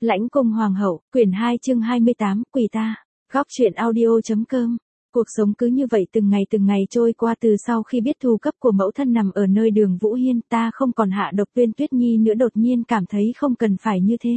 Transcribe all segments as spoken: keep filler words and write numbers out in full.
Lãnh cung hoàng hậu, quyển hai chương hai mươi tám, quỳ ta. Góc truyện audio.com. Cuộc sống cứ như vậy từng ngày từng ngày trôi qua. Từ sau khi biết thù cấp của mẫu thân nằm ở nơi Đường Vũ Hiên, ta không còn hạ độc Tuyên Tuyết Nhi nữa. Đột nhiên cảm thấy không cần phải như thế.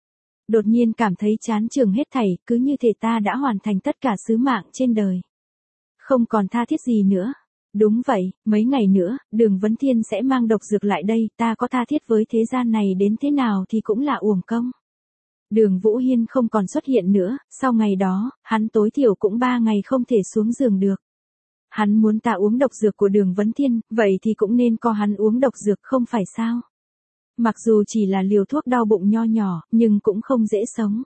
Đột nhiên cảm thấy chán chường hết thảy, cứ như thể ta đã hoàn thành tất cả sứ mạng trên đời. Không còn tha thiết gì nữa. Đúng vậy, mấy ngày nữa, Đường Vấn Thiên sẽ mang độc dược lại đây, ta có tha thiết với thế gian này đến thế nào thì cũng là uổng công. Đường Vũ Hiên không còn xuất hiện nữa, sau ngày đó, hắn tối thiểu cũng ba ngày không thể xuống giường được. Hắn muốn ta uống độc dược của Đường Vấn Thiên, vậy thì cũng nên co hắn uống độc dược không phải sao? Mặc dù chỉ là liều thuốc đau bụng nho nhỏ, nhưng cũng không dễ sống.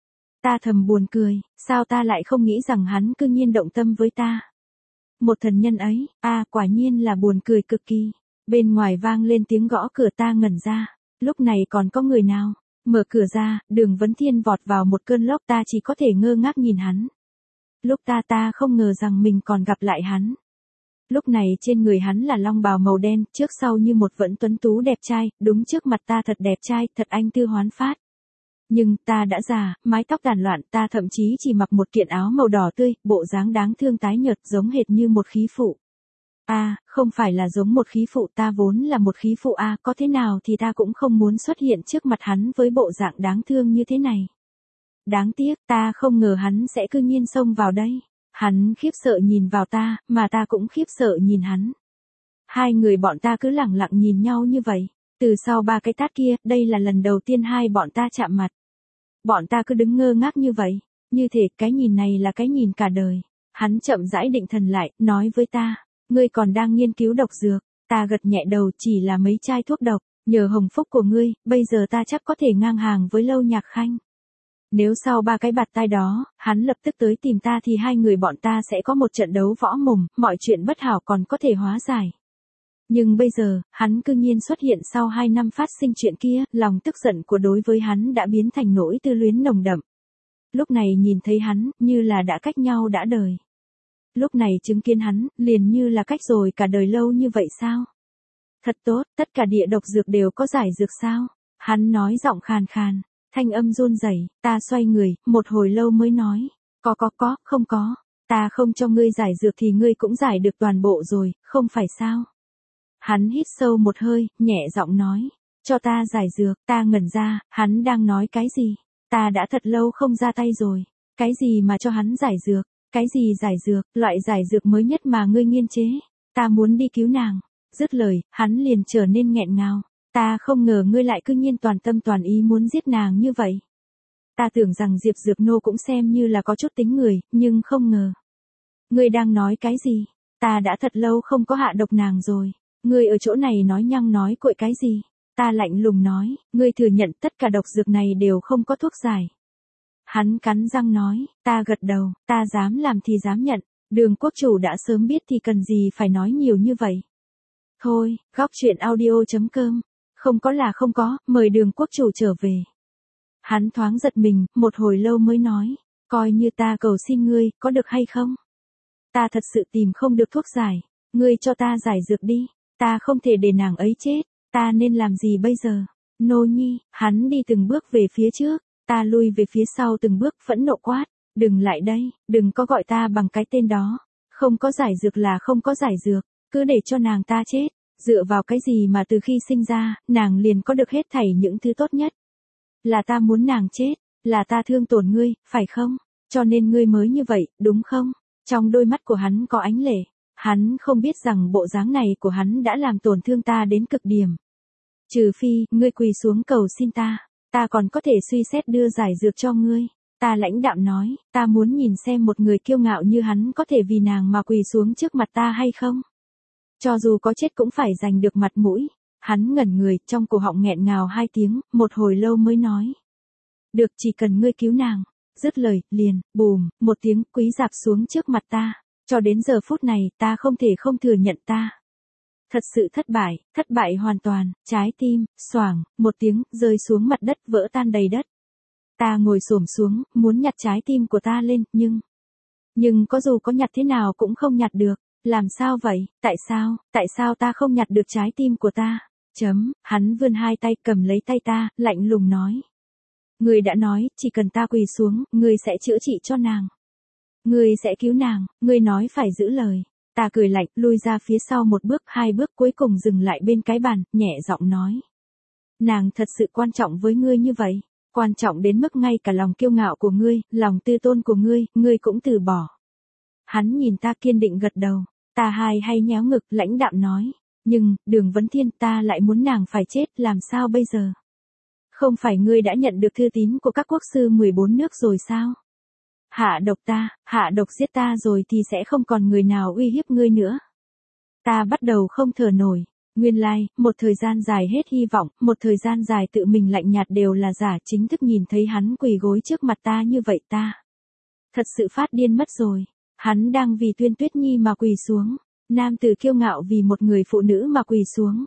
Ta thầm buồn cười, sao ta lại không nghĩ rằng hắn cư nhiên động tâm với ta? Một thần nhân ấy, a à, quả nhiên là buồn cười cực kỳ. Bên ngoài vang lên tiếng gõ cửa, ta ngẩn ra. Lúc này còn có người nào? Mở cửa ra, Đường Vấn Thiên vọt vào một cơn lốc, ta chỉ có thể ngơ ngác nhìn hắn. Lúc ta ta không ngờ rằng mình còn gặp lại hắn. Lúc này trên người hắn là long bào màu đen, trước sau như một vẫn tuấn tú đẹp trai, đúng trước mặt ta thật đẹp trai, thật anh tư hoán phát. Nhưng ta đã già, mái tóc tàn loạn, ta thậm chí chỉ mặc một kiện áo màu đỏ tươi, bộ dáng đáng thương tái nhợt giống hệt như một khí phụ. A, à, không phải là giống một khí phụ, ta vốn là một khí phụ a, à, có thế nào thì ta cũng không muốn xuất hiện trước mặt hắn với bộ dạng đáng thương như thế này. Đáng tiếc, ta không ngờ hắn sẽ cư nhiên xông vào đây. Hắn khiếp sợ nhìn vào ta, mà ta cũng khiếp sợ nhìn hắn. Hai người bọn ta cứ lẳng lặng nhìn nhau như vậy. Từ sau ba cái tát kia, đây là lần đầu tiên hai bọn ta chạm mặt. Bọn ta cứ đứng ngơ ngác như vậy, như thể cái nhìn này là cái nhìn cả đời. Hắn chậm rãi định thần lại, nói với ta, ngươi còn đang nghiên cứu độc dược. Ta gật nhẹ đầu, chỉ là mấy chai thuốc độc, nhờ hồng phúc của ngươi, bây giờ ta chắc có thể ngang hàng với Lâu Nhạc Khanh. Nếu sau ba cái bạt tai đó, hắn lập tức tới tìm ta thì hai người bọn ta sẽ có một trận đấu võ mồm, mọi chuyện bất hảo còn có thể hóa giải. Nhưng bây giờ, hắn cư nhiên xuất hiện sau hai năm phát sinh chuyện kia, lòng tức giận của đối với hắn đã biến thành nỗi tư luyến nồng đậm. Lúc này nhìn thấy hắn, như là đã cách nhau đã đời. Lúc này chứng kiến hắn, liền như là cách rồi cả đời lâu như vậy sao? Thật tốt, tất cả địa độc dược đều có giải dược sao? Hắn nói giọng khàn khàn, thanh âm run rẩy, ta xoay người, một hồi lâu mới nói, có có có, không có, ta không cho ngươi giải dược thì ngươi cũng giải được toàn bộ rồi, không phải sao? Hắn hít sâu một hơi, nhẹ giọng nói, cho ta giải dược, ta ngẩn ra, hắn đang nói cái gì? Ta đã thật lâu không ra tay rồi, cái gì mà cho hắn giải dược, cái gì giải dược, loại giải dược mới nhất mà ngươi nghiên chế, ta muốn đi cứu nàng. Dứt lời, hắn liền trở nên nghẹn ngào, ta không ngờ ngươi lại cư nhiên toàn tâm toàn ý muốn giết nàng như vậy. Ta tưởng rằng Diệp Dược Nô cũng xem như là có chút tính người, nhưng không ngờ. Ngươi đang nói cái gì? Ta đã thật lâu không có hạ độc nàng rồi. Ngươi ở chỗ này nói nhăng nói cội cái gì? Ta lạnh lùng nói, ngươi thừa nhận tất cả độc dược này đều không có thuốc giải. Hắn cắn răng nói, ta gật đầu, ta dám làm thì dám nhận, Đường quốc chủ đã sớm biết thì cần gì phải nói nhiều như vậy. Thôi, góc truyện audio.com, không có là không có, mời Đường quốc chủ trở về. Hắn thoáng giật mình, một hồi lâu mới nói, coi như ta cầu xin ngươi, có được hay không? Ta thật sự tìm không được thuốc giải, ngươi cho ta giải dược đi. Ta không thể để nàng ấy chết, ta nên làm gì bây giờ? Nô nhi, hắn đi từng bước về phía trước, ta lui về phía sau từng bước phẫn nộ quát, đừng lại đây, đừng có gọi ta bằng cái tên đó, không có giải dược là không có giải dược, cứ để cho nàng ta chết, dựa vào cái gì mà từ khi sinh ra, nàng liền có được hết thảy những thứ tốt nhất. Là ta muốn nàng chết, là ta thương tổn ngươi, phải không? Cho nên ngươi mới như vậy, đúng không? Trong đôi mắt của hắn có ánh lệ. Hắn không biết rằng bộ dáng này của hắn đã làm tổn thương ta đến cực điểm. Trừ phi, ngươi quỳ xuống cầu xin ta, ta còn có thể suy xét đưa giải dược cho ngươi. Ta lãnh đạm nói, ta muốn nhìn xem một người kiêu ngạo như hắn có thể vì nàng mà quỳ xuống trước mặt ta hay không. Cho dù có chết cũng phải giành được mặt mũi. Hắn ngẩn người, trong cổ họng nghẹn ngào hai tiếng, một hồi lâu mới nói. Được, chỉ cần ngươi cứu nàng. Dứt lời, liền, bùm, một tiếng quý rạp xuống trước mặt ta. Cho đến giờ phút này, ta không thể không thừa nhận ta. Thật sự thất bại, thất bại hoàn toàn, trái tim, xoảng, một tiếng, rơi xuống mặt đất vỡ tan đầy đất. Ta ngồi xổm xuống, muốn nhặt trái tim của ta lên, nhưng... Nhưng có dù có nhặt thế nào cũng không nhặt được. Làm sao vậy, tại sao, tại sao ta không nhặt được trái tim của ta? Chấm, hắn vươn hai tay cầm lấy tay ta, lạnh lùng nói. Ngươi đã nói, chỉ cần ta quỳ xuống, ngươi sẽ chữa trị cho nàng. Ngươi sẽ cứu nàng, ngươi nói phải giữ lời. Ta cười lạnh, lui ra phía sau một bước, hai bước cuối cùng dừng lại bên cái bàn, nhẹ giọng nói. Nàng thật sự quan trọng với ngươi như vậy, quan trọng đến mức ngay cả lòng kiêu ngạo của ngươi, lòng tư tôn của ngươi, ngươi cũng từ bỏ. Hắn nhìn ta kiên định gật đầu, ta hai hay nhéo ngực, lãnh đạm nói. Nhưng, Đường Vấn Thiên, ta lại muốn nàng phải chết, làm sao bây giờ? Không phải ngươi đã nhận được thư tín của các quốc sư mười bốn nước rồi sao? Hạ độc ta, hạ độc giết ta rồi thì sẽ không còn người nào uy hiếp ngươi nữa. Ta bắt đầu không thở nổi. Nguyên lai, like, một thời gian dài hết hy vọng, một thời gian dài tự mình lạnh nhạt đều là giả, chính thức nhìn thấy hắn quỳ gối trước mặt ta như vậy ta. Thật sự phát điên mất rồi. Hắn đang vì Tuyên Tuyết Nhi mà quỳ xuống. Nam tử kiêu ngạo vì một người phụ nữ mà quỳ xuống.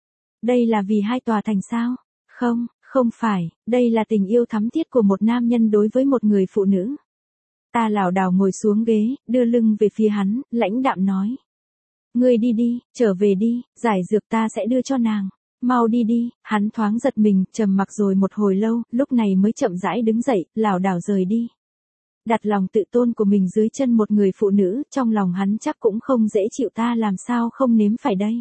Đây là vì hai tòa thành sao? Không, không phải, đây là tình yêu thắm thiết của một nam nhân đối với một người phụ nữ. Ta lảo đảo ngồi xuống ghế, đưa lưng về phía hắn, lãnh đạm nói. Ngươi đi đi, trở về đi, giải dược ta sẽ đưa cho nàng. Mau đi đi, hắn thoáng giật mình, trầm mặc rồi một hồi lâu, lúc này mới chậm rãi đứng dậy, lảo đảo rời đi. Đặt lòng tự tôn của mình dưới chân một người phụ nữ, trong lòng hắn chắc cũng không dễ chịu, ta làm sao không nếm phải đây.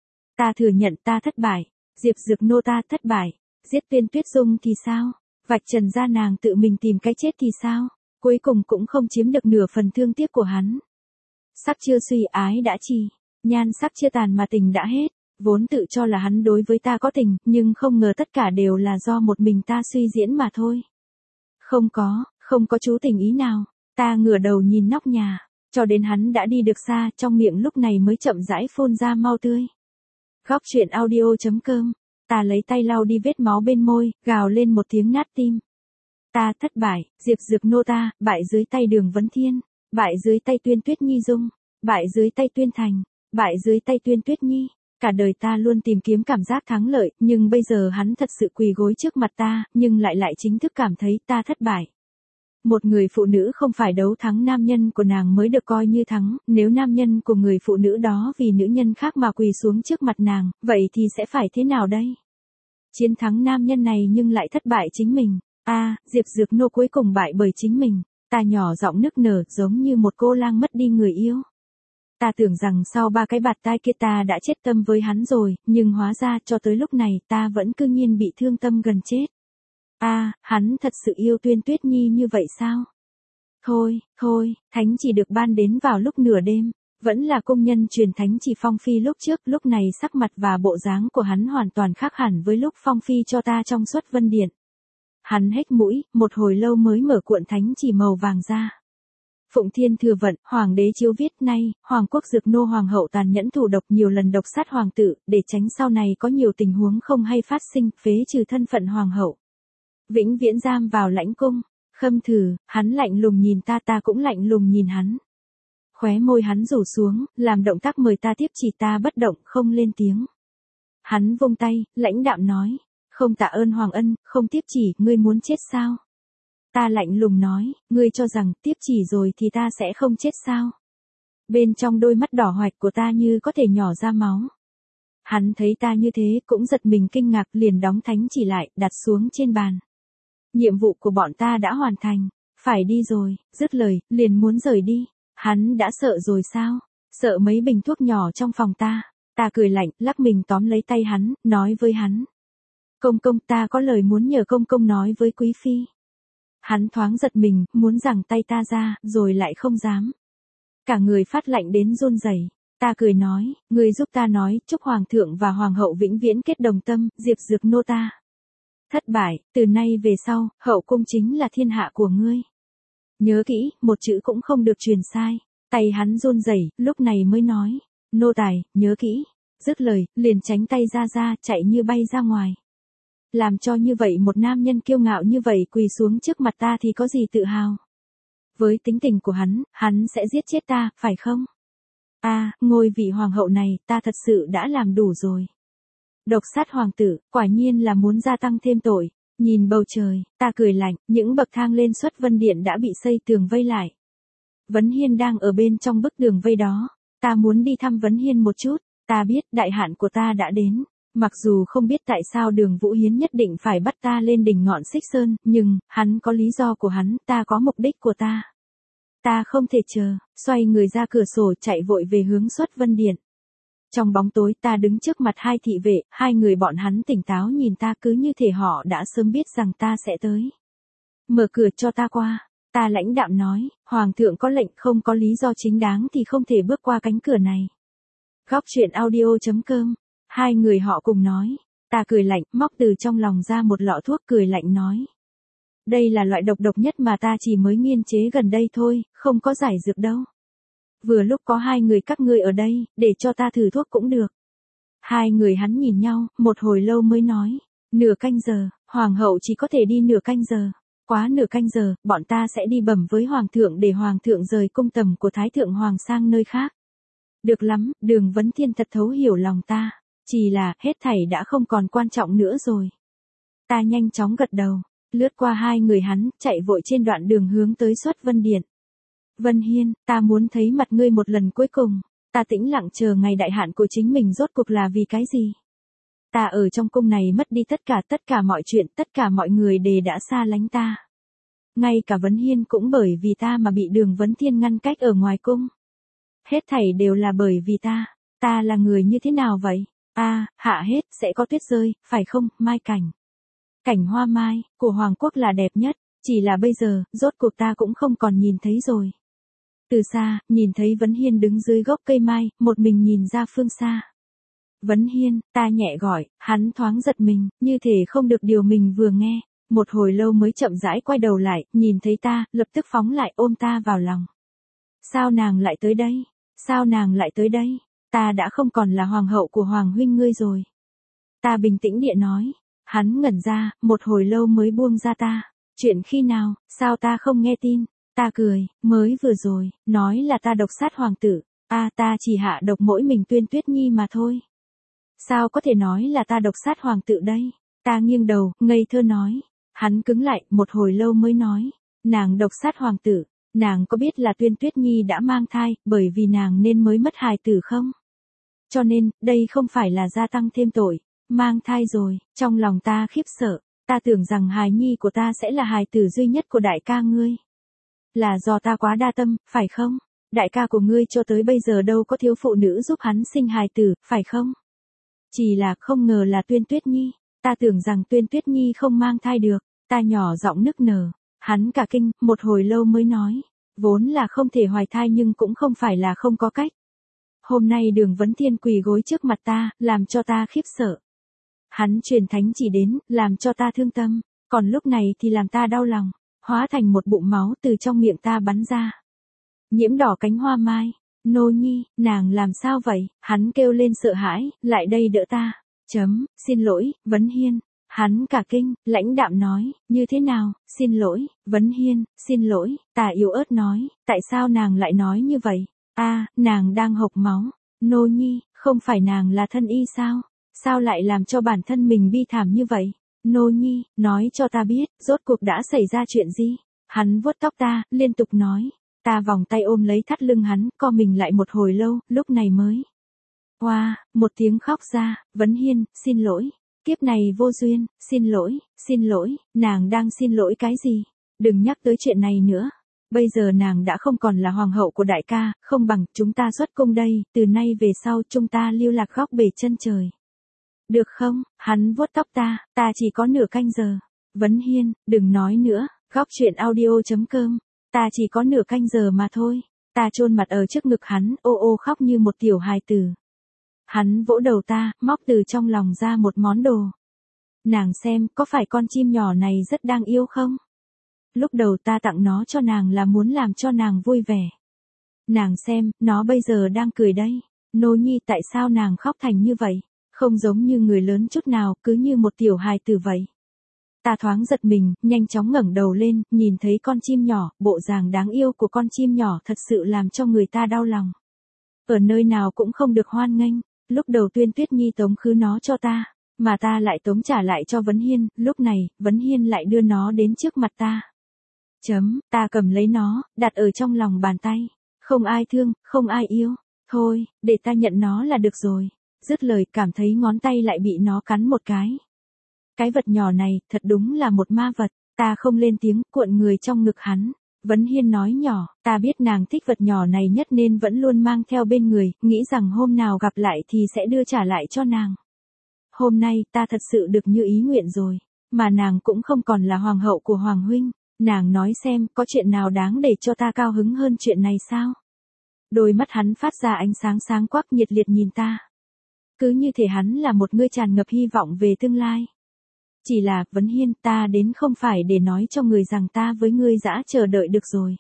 Ta thừa nhận ta thất bại, Diệp Dược Nô ta thất bại, giết Tuyên Tuyết Dung thì sao, vạch trần ra nàng tự mình tìm cái chết thì sao, cuối cùng cũng không chiếm được nửa phần thương tiếc của hắn. Sắc chưa suy ái đã trì, nhan sắc chưa tàn mà tình đã hết, vốn tự cho là hắn đối với ta có tình, nhưng không ngờ tất cả đều là do một mình ta suy diễn mà thôi. Không có, không có chú tình ý nào, ta ngửa đầu nhìn nóc nhà, cho đến hắn đã đi được xa, trong miệng lúc này mới chậm rãi phun ra mau tươi. Góc truyện audio chấm com, ta lấy tay lau đi vết máu bên môi, gào lên một tiếng nát tim. Ta thất bại, Diệp Dược Nô ta, bại dưới tay Đường Vấn Thiên, bại dưới tay Tuyên Tuyết Nhi Dung, bại dưới tay Tuyên Thành, bại dưới tay Tuyên Tuyết Nhi. Cả đời ta luôn tìm kiếm cảm giác thắng lợi, nhưng bây giờ hắn thật sự quỳ gối trước mặt ta, nhưng lại lại chính thức cảm thấy ta thất bại. Một người phụ nữ không phải đấu thắng nam nhân của nàng mới được coi như thắng, nếu nam nhân của người phụ nữ đó vì nữ nhân khác mà quỳ xuống trước mặt nàng, vậy thì sẽ phải thế nào đây? Chiến thắng nam nhân này nhưng lại thất bại chính mình. A, à, Diệp Dược Nô cuối cùng bại bởi chính mình. Ta nhỏ giọng nức nở giống như một cô lang mất đi người yêu. Ta tưởng rằng sau ba cái bạt tai kia ta đã chết tâm với hắn rồi, nhưng hóa ra cho tới lúc này ta vẫn cư nhiên bị thương tâm gần chết. A, à, hắn thật sự yêu Tuyên Tuyết Nhi như vậy sao? Thôi, thôi, thánh chỉ được ban đến vào lúc nửa đêm, vẫn là công nhân truyền thánh chỉ Phong Phi lúc trước, lúc này sắc mặt và bộ dáng của hắn hoàn toàn khác hẳn với lúc Phong Phi cho ta trong Xuất Vân Điện. Hắn hếch mũi, một hồi lâu mới mở cuộn thánh chỉ màu vàng ra. Phụng Thiên Thừa Vận, Hoàng đế chiếu viết nay, Hoàng quốc Dược Nô Hoàng hậu tàn nhẫn thủ độc nhiều lần độc sát hoàng tử, để tránh sau này có nhiều tình huống không hay phát sinh, phế trừ thân phận Hoàng hậu. Vĩnh viễn giam vào lãnh cung. Khâm Thử, hắn lạnh lùng nhìn ta, ta cũng lạnh lùng nhìn hắn. Khóe môi hắn rủ xuống, làm động tác mời ta tiếp chỉ, ta bất động, không lên tiếng. Hắn vung tay, lãnh đạm nói, không tạ ơn Hoàng ân, không tiếp chỉ, ngươi muốn chết sao? Ta lạnh lùng nói, ngươi cho rằng tiếp chỉ rồi thì ta sẽ không chết sao? Bên trong đôi mắt đỏ hoạch của ta như có thể nhỏ ra máu. Hắn thấy ta như thế cũng giật mình kinh ngạc, liền đóng thánh chỉ lại, đặt xuống trên bàn. Nhiệm vụ của bọn ta đã hoàn thành, phải đi rồi, dứt lời, liền muốn rời đi. Hắn đã sợ rồi sao? Sợ mấy bình thuốc nhỏ trong phòng ta. Ta cười lạnh, lắc mình tóm lấy tay hắn, nói với hắn. Công công, ta có lời muốn nhờ công công nói với quý phi. Hắn thoáng giật mình, muốn giằng tay ta ra, rồi lại không dám. Cả người phát lạnh đến run rẩy. Ta cười nói, ngươi giúp ta nói, chúc hoàng thượng và hoàng hậu vĩnh viễn kết đồng tâm, Diệp Dược Nô ta. Thất bại, từ nay về sau, hậu cung chính là thiên hạ của ngươi. Nhớ kỹ, một chữ cũng không được truyền sai. Tay hắn run rẩy, lúc này mới nói, nô tài, nhớ kỹ. Dứt lời, liền tránh tay ra ra, chạy như bay ra ngoài. Làm cho như vậy một nam nhân kiêu ngạo như vậy quỳ xuống trước mặt ta thì có gì tự hào. Với tính tình của hắn, hắn sẽ giết chết ta, phải không? A, à, ngôi vị hoàng hậu này, ta thật sự đã làm đủ rồi. Độc sát hoàng tử, quả nhiên là muốn gia tăng thêm tội. Nhìn bầu trời, ta cười lạnh, những bậc thang lên Xuất Vân Điện đã bị xây tường vây lại. Vấn Hiên đang ở bên trong bức tường vây đó. Ta muốn đi thăm Vấn Hiên một chút, ta biết đại hạn của ta đã đến. Mặc dù không biết tại sao Đường Vũ Hiến nhất định phải bắt ta lên đỉnh ngọn Xích Sơn, nhưng, hắn có lý do của hắn, ta có mục đích của ta. Ta không thể chờ, xoay người ra cửa sổ chạy vội về hướng Xuất Vân Điện. Trong bóng tối ta đứng trước mặt hai thị vệ, hai người bọn hắn tỉnh táo nhìn ta cứ như thể họ đã sớm biết rằng ta sẽ tới. Mở cửa cho ta qua, ta lãnh đạm nói, Hoàng thượng có lệnh không có lý do chính đáng thì không thể bước qua cánh cửa này. Góc truyện audio chấm com, hai người họ cùng nói, ta cười lạnh, móc từ trong lòng ra một lọ thuốc cười lạnh nói. Đây là loại độc độc nhất mà ta chỉ mới nghiên chế gần đây thôi, không có giải dược đâu. Vừa lúc có hai người các ngươi ở đây, để cho ta thử thuốc cũng được. Hai người hắn nhìn nhau, một hồi lâu mới nói, nửa canh giờ, Hoàng hậu chỉ có thể đi nửa canh giờ. Quá nửa canh giờ, bọn ta sẽ đi bẩm với Hoàng thượng để Hoàng thượng rời cung tầm của Thái thượng Hoàng sang nơi khác. Được lắm, Đường Vấn Thiên thật thấu hiểu lòng ta, chỉ là, hết thảy đã không còn quan trọng nữa rồi. Ta nhanh chóng gật đầu, lướt qua hai người hắn, chạy vội trên đoạn đường hướng tới Xuất Vân Điện. Vân Hiên, ta muốn thấy mặt ngươi một lần cuối cùng, ta tĩnh lặng chờ ngày đại hạn của chính mình rốt cuộc là vì cái gì? Ta ở trong cung này mất đi tất cả tất cả mọi chuyện, tất cả mọi người đều đã xa lánh ta. Ngay cả Vấn Hiên cũng bởi vì ta mà bị Đường Vấn Thiên ngăn cách ở ngoài cung. Hết thảy đều là bởi vì ta, ta là người như thế nào vậy? A, à, hạ hết, sẽ có tuyết rơi, phải không, mai cảnh. Cảnh hoa mai, của Hoàng quốc là đẹp nhất, chỉ là bây giờ, rốt cuộc ta cũng không còn nhìn thấy rồi. Từ xa, nhìn thấy Vấn Hiên đứng dưới gốc cây mai, một mình nhìn ra phương xa. Vấn Hiên, ta nhẹ gọi, hắn thoáng giật mình, như thể không được điều mình vừa nghe. Một hồi lâu mới chậm rãi quay đầu lại, nhìn thấy ta, lập tức phóng lại ôm ta vào lòng. Sao nàng lại tới đây? Sao nàng lại tới đây? Ta đã không còn là hoàng hậu của Hoàng huynh ngươi rồi. Ta bình tĩnh địa nói. Hắn ngẩn ra, một hồi lâu mới buông ra ta. Chuyện khi nào, sao ta không nghe tin? Ta cười, mới vừa rồi, nói là ta độc sát hoàng tử. A, à, ta chỉ hạ độc mỗi mình Tuyên Tuyết Nhi mà thôi. Sao có thể nói là ta độc sát hoàng tử đây? Ta nghiêng đầu, ngây thơ nói. Hắn cứng lại, một hồi lâu mới nói. Nàng độc sát hoàng tử, nàng có biết là Tuyên Tuyết Nhi đã mang thai, bởi vì nàng nên mới mất hài tử không? Cho nên, đây không phải là gia tăng thêm tội. Mang thai rồi, trong lòng ta khiếp sợ, ta tưởng rằng hài nhi của ta sẽ là hài tử duy nhất của đại ca ngươi. Là do ta quá đa tâm, phải không? Đại ca của ngươi cho tới bây giờ đâu có thiếu phụ nữ giúp hắn sinh hài tử, phải không? Chỉ là không ngờ là Tuyên Tuyết Nhi, ta tưởng rằng Tuyên Tuyết Nhi không mang thai được, ta nhỏ giọng nức nở, hắn cả kinh, một hồi lâu mới nói, vốn là không thể hoài thai nhưng cũng không phải là không có cách. Hôm nay Đường Vấn Thiên quỳ gối trước mặt ta, làm cho ta khiếp sợ. Hắn truyền thánh chỉ đến, làm cho ta thương tâm, còn lúc này thì làm ta đau lòng, hóa thành một bụng máu từ trong miệng ta bắn ra. Nhiễm đỏ cánh hoa mai, Nô Nhi, nàng làm sao vậy? Hắn kêu lên sợ hãi, lại đây đỡ ta. Chấm, xin lỗi, Vấn Hiên. Hắn cả kinh, lãnh đạm nói, như thế nào, xin lỗi, Vấn Hiên, xin lỗi, ta yếu ớt nói, tại sao nàng lại nói như vậy? A, à, nàng đang hộc máu. Nô Nhi, không phải nàng là thân y sao? Sao lại làm cho bản thân mình bi thảm như vậy? Nô Nhi, nói cho ta biết, rốt cuộc đã xảy ra chuyện gì? Hắn vuốt tóc ta, liên tục nói. Ta vòng tay ôm lấy thắt lưng hắn, co mình lại một hồi lâu, lúc này mới. Hoa, wow, một tiếng khóc ra, Vấn Hiên, xin lỗi. Kiếp này vô duyên, xin lỗi, xin lỗi, nàng đang xin lỗi cái gì? Đừng nhắc tới chuyện này nữa. Bây giờ nàng đã không còn là hoàng hậu của đại ca, không bằng chúng ta xuất cung đây, từ nay về sau chúng ta lưu lạc góc bể chân trời. Được không? Hắn vuốt tóc ta, ta chỉ có nửa canh giờ. Vấn Hiên, đừng nói nữa, góc truyện audio chấm com. Ta chỉ có nửa canh giờ mà thôi. Ta chôn mặt ở trước ngực hắn, ô ô khóc như một tiểu hài tử. Hắn vỗ đầu ta, móc từ trong lòng ra một món đồ. Nàng xem, có phải con chim nhỏ này rất đáng yêu không? Lúc đầu ta tặng nó cho nàng là muốn làm cho nàng vui vẻ. Nàng xem, nó bây giờ đang cười đây. Nô Nhi, tại sao nàng khóc thành như vậy? Không giống như người lớn chút nào, cứ như một tiểu hài tử vậy. Ta thoáng giật mình, nhanh chóng ngẩng đầu lên, nhìn thấy con chim nhỏ, bộ dáng đáng yêu của con chim nhỏ thật sự làm cho người ta đau lòng. Ở nơi nào cũng không được hoan nghênh, lúc đầu Tuyên Tuyết Nhi tống khứ nó cho ta, mà ta lại tống trả lại cho Vấn Hiên, lúc này, Vấn Hiên lại đưa nó đến trước mặt ta. Chấm, ta cầm lấy nó, đặt ở trong lòng bàn tay, không ai thương, không ai yêu, thôi, để ta nhận nó là được rồi. Dứt lời cảm thấy ngón tay lại bị nó cắn một cái. Cái vật nhỏ này, thật đúng là một ma vật, ta không lên tiếng, cuộn người trong ngực hắn. Vấn Hiên nói nhỏ, ta biết nàng thích vật nhỏ này nhất nên vẫn luôn mang theo bên người, nghĩ rằng hôm nào gặp lại thì sẽ đưa trả lại cho nàng. Hôm nay, ta thật sự được như ý nguyện rồi, mà nàng cũng không còn là hoàng hậu của Hoàng huynh. Nàng nói xem, có chuyện nào đáng để cho ta cao hứng hơn chuyện này sao? Đôi mắt hắn phát ra ánh sáng sáng quắc nhiệt liệt nhìn ta. Cứ như thể hắn là một người tràn ngập hy vọng về tương lai. Chỉ là, Vấn Hiên, ta đến không phải để nói cho người rằng ta với ngươi đã chờ đợi được rồi.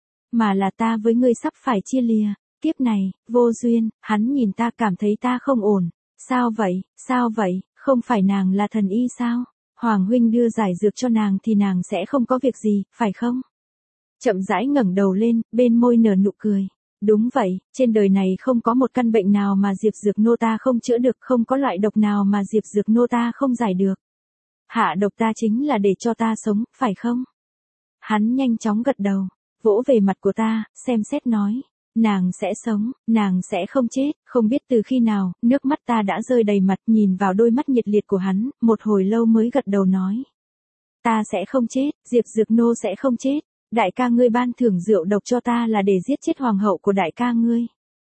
Mà là ta với ngươi sắp phải chia lìa, kiếp này, vô duyên, hắn nhìn ta cảm thấy ta không ổn. Sao vậy, sao vậy, không phải nàng là thần y sao? Hoàng huynh đưa giải dược cho nàng thì nàng sẽ không có việc gì, phải không? Chậm rãi ngẩng đầu lên, bên môi nở nụ cười. Đúng vậy, trên đời này không có một căn bệnh nào mà Diệp Dược Nô ta không chữa được, không có loại độc nào mà Diệp Dược Nô ta không giải được. Hạ độc ta chính là để cho ta sống, phải không? Hắn nhanh chóng gật đầu, vỗ về mặt của ta, xem xét nói. Nàng sẽ sống, nàng sẽ không chết, không biết từ khi nào, nước mắt ta đã rơi đầy mặt nhìn vào đôi mắt nhiệt liệt của hắn, một hồi lâu mới gật đầu nói. Ta sẽ không chết, Diệp Dược Nô sẽ không chết, đại ca ngươi ban thưởng rượu độc cho ta là để giết chết hoàng hậu của đại ca ngươi.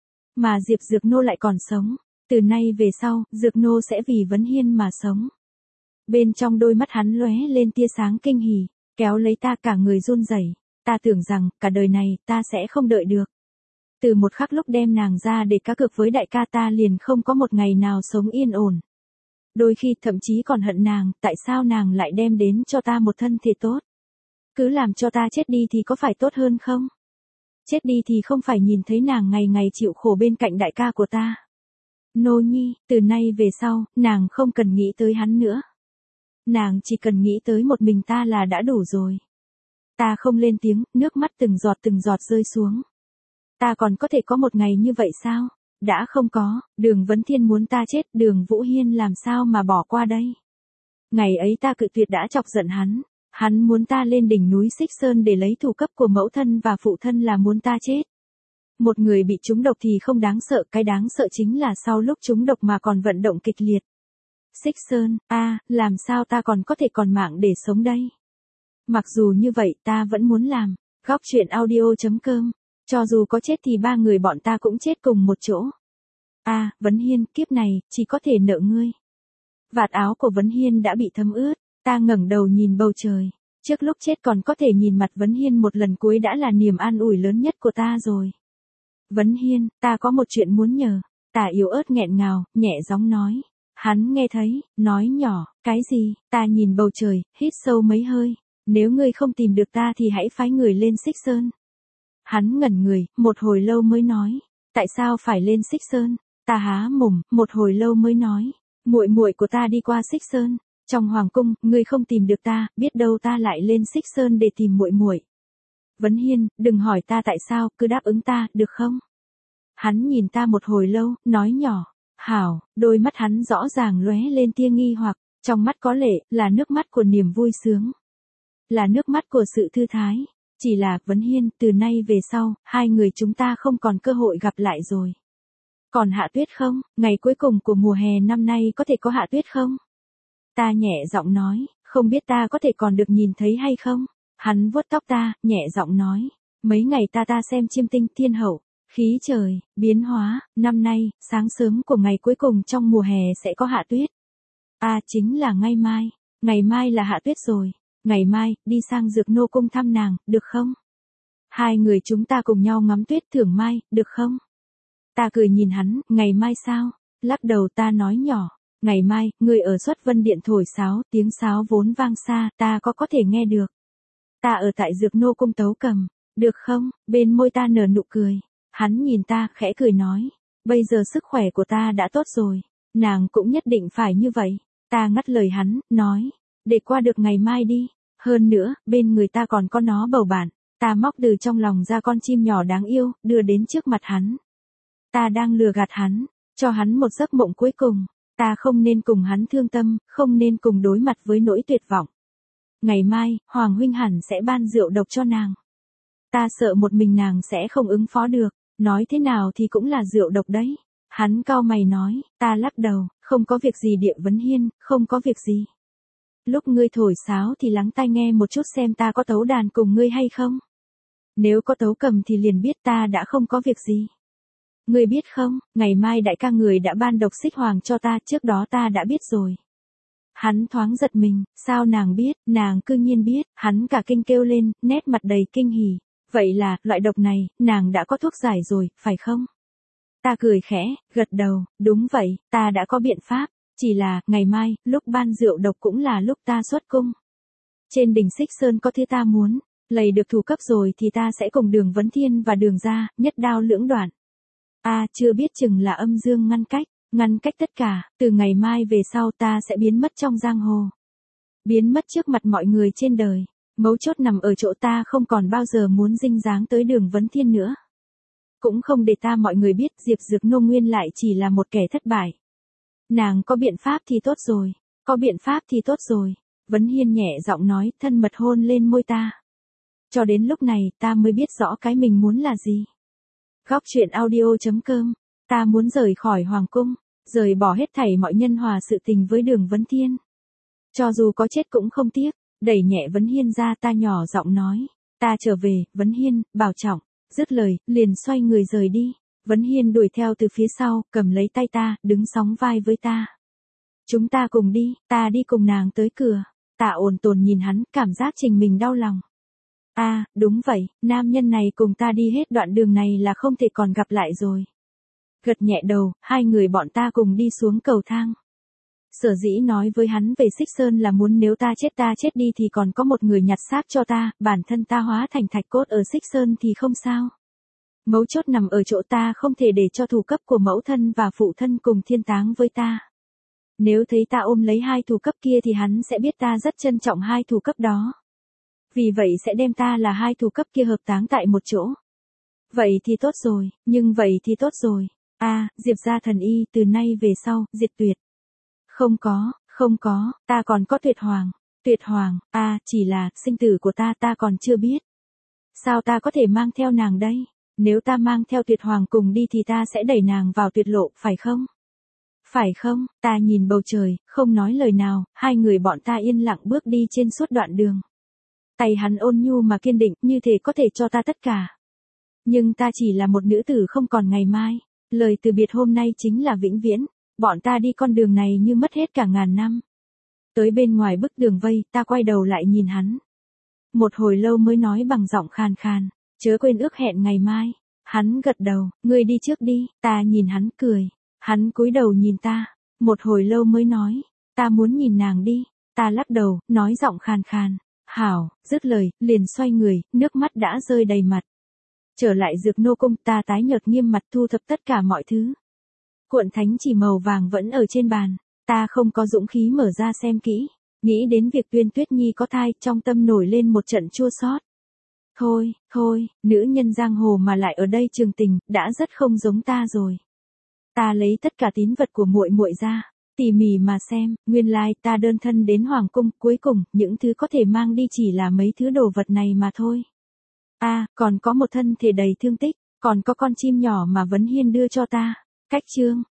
Mà Diệp Dược Nô lại còn sống, từ nay về sau, Dược Nô sẽ vì Vấn Hiên mà sống. Bên trong đôi mắt hắn lóe lên tia sáng kinh hỉ, kéo lấy ta cả người run rẩy. Ta tưởng rằng, cả đời này, ta sẽ không đợi được. Từ một khắc lúc đem nàng ra để cá cược với đại ca ta liền không có một ngày nào sống yên ổn. Đôi khi thậm chí còn hận nàng, tại sao nàng lại đem đến cho ta một thân thể tốt. Cứ làm cho ta chết đi thì có phải tốt hơn không? Chết đi thì không phải nhìn thấy nàng ngày ngày chịu khổ bên cạnh đại ca của ta. Nô nhi, từ nay về sau, nàng không cần nghĩ tới hắn nữa. Nàng chỉ cần nghĩ tới một mình ta là đã đủ rồi. Ta không lên tiếng, nước mắt từng giọt từng giọt rơi xuống. Ta còn có thể có một ngày như vậy sao? Đã không có, Đường Vấn Thiên muốn ta chết, Đường Vũ Hiên làm sao mà bỏ qua đây? Ngày ấy ta cự tuyệt đã chọc giận hắn. Hắn muốn ta lên đỉnh núi Xích Sơn để lấy thủ cấp của mẫu thân và phụ thân là muốn ta chết. Một người bị trúng độc thì không đáng sợ, cái đáng sợ chính là sau lúc trúng độc mà còn vận động kịch liệt. Xích Sơn, a, à, làm sao ta còn có thể còn mạng để sống đây? Mặc dù như vậy ta vẫn muốn làm. Góc truyện audio chấm com. Cho dù có chết thì ba người bọn ta cũng chết cùng một chỗ. A, à, Vấn Hiên, kiếp này, chỉ có thể nợ ngươi. Vạt áo của Vấn Hiên đã bị thấm ướt, ta ngẩng đầu nhìn bầu trời. Trước lúc chết còn có thể nhìn mặt Vấn Hiên một lần cuối đã là niềm an ủi lớn nhất của ta rồi. Vấn Hiên, ta có một chuyện muốn nhờ. Ta yếu ớt nghẹn ngào, nhẹ giọng nói. Hắn nghe thấy, nói nhỏ, cái gì? Ta nhìn bầu trời, hít sâu mấy hơi. Nếu ngươi không tìm được ta thì hãy phái người lên Xích Sơn. Hắn ngẩn người, một hồi lâu mới nói. Tại sao phải lên Xích Sơn? Ta há mồm, một hồi lâu mới nói. Muội muội của ta đi qua Xích Sơn. Trong hoàng cung, ngươi không tìm được ta, biết đâu ta lại lên Xích Sơn để tìm muội muội. Vấn Hiên, đừng hỏi ta tại sao, cứ đáp ứng ta, được không? Hắn nhìn ta một hồi lâu, nói nhỏ. Hảo, đôi mắt hắn rõ ràng lóe lên tia nghi hoặc, trong mắt có lệ, là nước mắt của niềm vui sướng. Là nước mắt của sự thư thái. Chỉ là, Vấn Hiên, từ nay về sau, hai người chúng ta không còn cơ hội gặp lại rồi. Còn hạ tuyết không? Ngày cuối cùng của mùa hè năm nay có thể có hạ tuyết không? Ta nhẹ giọng nói, không biết ta có thể còn được nhìn thấy hay không? Hắn vuốt tóc ta, nhẹ giọng nói. Mấy ngày ta ta xem chiêm tinh thiên hậu, khí trời, biến hóa, năm nay, sáng sớm của ngày cuối cùng trong mùa hè sẽ có hạ tuyết. À chính là ngày mai, ngày mai là hạ tuyết rồi. Ngày mai, đi sang Dược Nô cung thăm nàng, được không? Hai người chúng ta cùng nhau ngắm tuyết thưởng mai, được không? Ta cười nhìn hắn, ngày mai sao? Lắc đầu ta nói nhỏ, ngày mai, người ở Xuất Vân Điện thổi sáo, tiếng sáo vốn vang xa, ta có có thể nghe được. Ta ở tại Dược Nô cung tấu cầm, được không? Bên môi ta nở nụ cười. Hắn nhìn ta, khẽ cười nói, bây giờ sức khỏe của ta đã tốt rồi, nàng cũng nhất định phải như vậy. Ta ngắt lời hắn, nói, để qua được ngày mai đi. Hơn nữa, bên người ta còn có nó bầu bạn. Ta móc từ trong lòng ra con chim nhỏ đáng yêu, đưa đến trước mặt hắn. Ta đang lừa gạt hắn, cho hắn một giấc mộng cuối cùng. Ta không nên cùng hắn thương tâm, không nên cùng đối mặt với nỗi tuyệt vọng. Ngày mai, Hoàng huynh hẳn sẽ ban rượu độc cho nàng. Ta sợ một mình nàng sẽ không ứng phó được, nói thế nào thì cũng là rượu độc đấy. Hắn cau mày nói, ta lắc đầu, không có việc gì Địa Vấn Hiên, không có việc gì. Lúc ngươi thổi sáo thì lắng tai nghe một chút xem ta có tấu đàn cùng ngươi hay không. Nếu có tấu cầm thì liền biết ta đã không có việc gì. Ngươi biết không, ngày mai đại ca người đã ban độc xích hoàng cho ta, trước đó ta đã biết rồi. Hắn thoáng giật mình, sao nàng biết, nàng cư nhiên biết, hắn cả kinh kêu lên, nét mặt đầy kinh hỉ. Vậy là, loại độc này, nàng đã có thuốc giải rồi, phải không? Ta cười khẽ, gật đầu, đúng vậy, ta đã có biện pháp, chỉ là, ngày mai, lúc ban rượu độc cũng là lúc ta xuất cung. Trên đỉnh Xích Sơn có thứ ta muốn, lầy được thủ cấp rồi thì ta sẽ cùng Đường Vấn Thiên và Đường gia, nhất đao lưỡng đoạn. A à, chưa biết chừng là âm dương ngăn cách, ngăn cách tất cả, từ ngày mai về sau ta sẽ biến mất trong giang hồ. Biến mất trước mặt mọi người trên đời, mấu chốt nằm ở chỗ ta không còn bao giờ muốn dinh dáng tới Đường Vấn Thiên nữa. Cũng không để ta mọi người biết Diệp Dược Nô nguyên lại chỉ là một kẻ thất bại. Nàng có biện pháp thì tốt rồi, có biện pháp thì tốt rồi. Vấn Hiên nhẹ giọng nói, thân mật hôn lên môi ta. Cho đến lúc này ta mới biết rõ cái mình muốn là gì. Góc truyện audio chấm com, ta muốn rời khỏi Hoàng Cung, rời bỏ hết thảy mọi nhân hòa sự tình với Đường Vấn Thiên. Cho dù có chết cũng không tiếc, đẩy nhẹ Vấn Hiên ra ta nhỏ giọng nói. Ta trở về, Vấn Hiên, bảo trọng. Dứt lời, liền xoay người rời đi. Vấn Hiên đuổi theo từ phía sau, cầm lấy tay ta, đứng sóng vai với ta. Chúng ta cùng đi, ta đi cùng nàng tới cửa. Ta ồn tồn nhìn hắn, cảm giác trình mình đau lòng. A, à, đúng vậy, nam nhân này cùng ta đi hết đoạn đường này là không thể còn gặp lại rồi. Gật nhẹ đầu, hai người bọn ta cùng đi xuống cầu thang. Sở dĩ nói với hắn về Xích Sơn là muốn nếu ta chết ta chết đi thì còn có một người nhặt xác cho ta, bản thân ta hóa thành thạch cốt ở Xích Sơn thì không sao. Mấu chốt nằm ở chỗ ta không thể để cho thủ cấp của mẫu thân và phụ thân cùng thiên táng với ta. Nếu thấy ta ôm lấy hai thủ cấp kia thì hắn sẽ biết ta rất trân trọng hai thủ cấp đó. Vì vậy sẽ đem ta là hai thủ cấp kia hợp táng tại một chỗ. Vậy thì tốt rồi, nhưng vậy thì tốt rồi. A, à, Diệp gia thần y từ nay về sau, diệt tuyệt. Không có, không có, ta còn có Tuyệt Hoàng. Tuyệt Hoàng, a à, chỉ là, sinh tử của ta ta còn chưa biết. Sao ta có thể mang theo nàng đây? Nếu ta mang theo Tuyệt Hoàng cùng đi thì ta sẽ đẩy nàng vào tuyệt lộ, phải không? Phải không? Ta nhìn bầu trời, không nói lời nào, hai người bọn ta yên lặng bước đi trên suốt đoạn đường. Tay hắn ôn nhu mà kiên định, như thể có thể cho ta tất cả. Nhưng ta chỉ là một nữ tử không còn ngày mai. Lời từ biệt hôm nay chính là vĩnh viễn. Bọn ta đi con đường này như mất hết cả ngàn năm. Tới bên ngoài bức tường vây, ta quay đầu lại nhìn hắn. Một hồi lâu mới nói bằng giọng khàn khàn, chớ quên ước hẹn ngày mai. Hắn gật đầu, ngươi đi trước đi, ta nhìn hắn cười. Hắn cúi đầu nhìn ta, một hồi lâu mới nói, ta muốn nhìn nàng đi. Ta lắc đầu, nói giọng khàn khàn, hảo, dứt lời, liền xoay người, nước mắt đã rơi đầy mặt. Trở lại Dược Nô cung, ta tái nhợt nghiêm mặt thu thập tất cả mọi thứ. Cuộn thánh chỉ màu vàng vẫn ở trên bàn, ta không có dũng khí mở ra xem kỹ, nghĩ đến việc Tuyên Tuyết Nhi có thai, trong tâm nổi lên một trận chua xót. Thôi, thôi, nữ nhân giang hồ mà lại ở đây trường tình, đã rất không giống ta rồi. Ta lấy tất cả tín vật của muội muội ra, tỉ mỉ mà xem, nguyên lai ta đơn thân đến Hoàng cung, cuối cùng, những thứ có thể mang đi chỉ là mấy thứ đồ vật này mà thôi. A, à, còn có một thân thể đầy thương tích, còn có con chim nhỏ mà Vấn Hiên đưa cho ta. Cách chương